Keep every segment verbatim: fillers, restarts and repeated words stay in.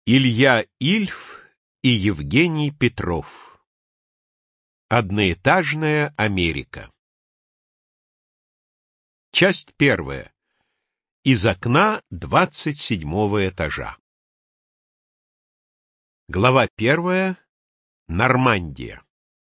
Илья Ильф и Евгений Петров. Одноэтажная Америка. Часть первая. Из окна двадцать седьмого этажа. Глава первая. Нормандия.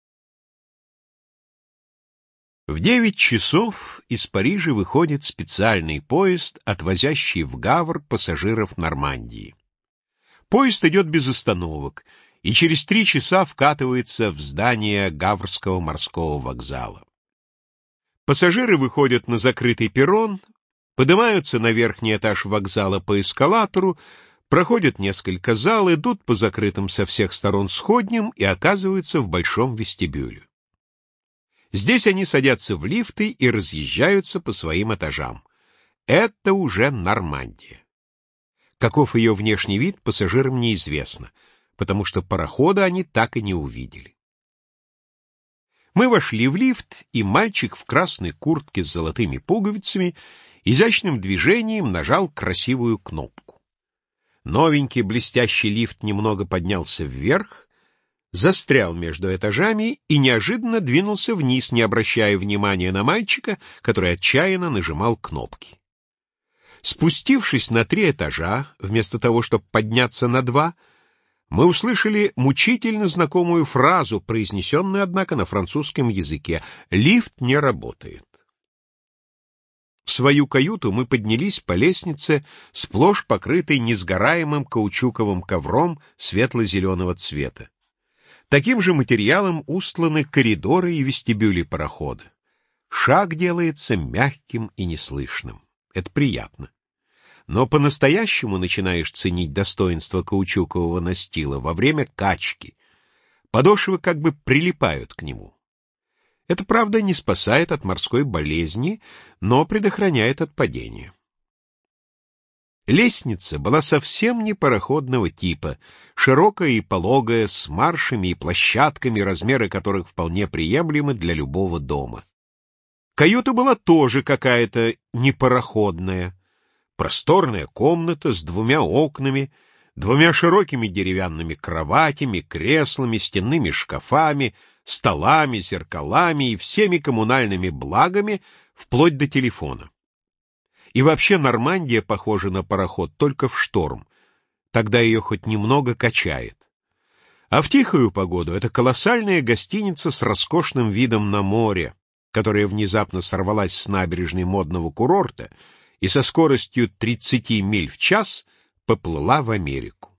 В девять часов из Парижа выходит специальный поезд, отвозящий в Гавр пассажиров Нормандии. Поезд идет без остановок и через три часа вкатывается в здание Гаврского морского вокзала. Пассажиры выходят на закрытый перрон, поднимаются на верхний этаж вокзала по эскалатору, проходят несколько зал, идут по закрытым со всех сторон сходням и оказываются в большом вестибюле. Здесь они садятся в лифты и разъезжаются по своим этажам. Это уже Нормандия. Каков ее внешний вид, пассажирам неизвестно, потому что парохода они так и не увидели. Мы вошли в лифт, и мальчик в красной куртке с золотыми пуговицами изящным движением нажал красивую кнопку. Новенький блестящий лифт немного поднялся вверх, застрял между этажами и неожиданно двинулся вниз, не обращая внимания на мальчика, который отчаянно нажимал кнопки. Спустившись на три этажа, вместо того, чтобы подняться на два, мы услышали мучительно знакомую фразу, произнесенную, однако, на французском языке: «Лифт не работает». В свою каюту мы поднялись по лестнице, сплошь покрытой несгораемым каучуковым ковром светло-зеленого цвета. Таким же материалом устланы коридоры и вестибюли парохода. Шаг делается мягким и неслышным. Это приятно. Но по-настоящему начинаешь ценить достоинство каучукового настила во время качки. Подошвы как бы прилипают к нему. Это, правда, не спасает от морской болезни, но предохраняет от падения. Лестница была совсем не пароходного типа, широкая и пологая, с маршами и площадками, размеры которых вполне приемлемы для любого дома. Каюта была тоже какая-то непароходная. Просторная комната с двумя окнами, двумя широкими деревянными кроватями, креслами, стенными шкафами, столами, зеркалами и всеми коммунальными благами, вплоть до телефона. И вообще Нормандия похожа на пароход только в шторм, тогда ее хоть немного качает. А в тихую погоду это колоссальная гостиница с роскошным видом на море, которая внезапно сорвалась с набережной модного курорта и со скоростью тридцати миль в час поплыла в Америку.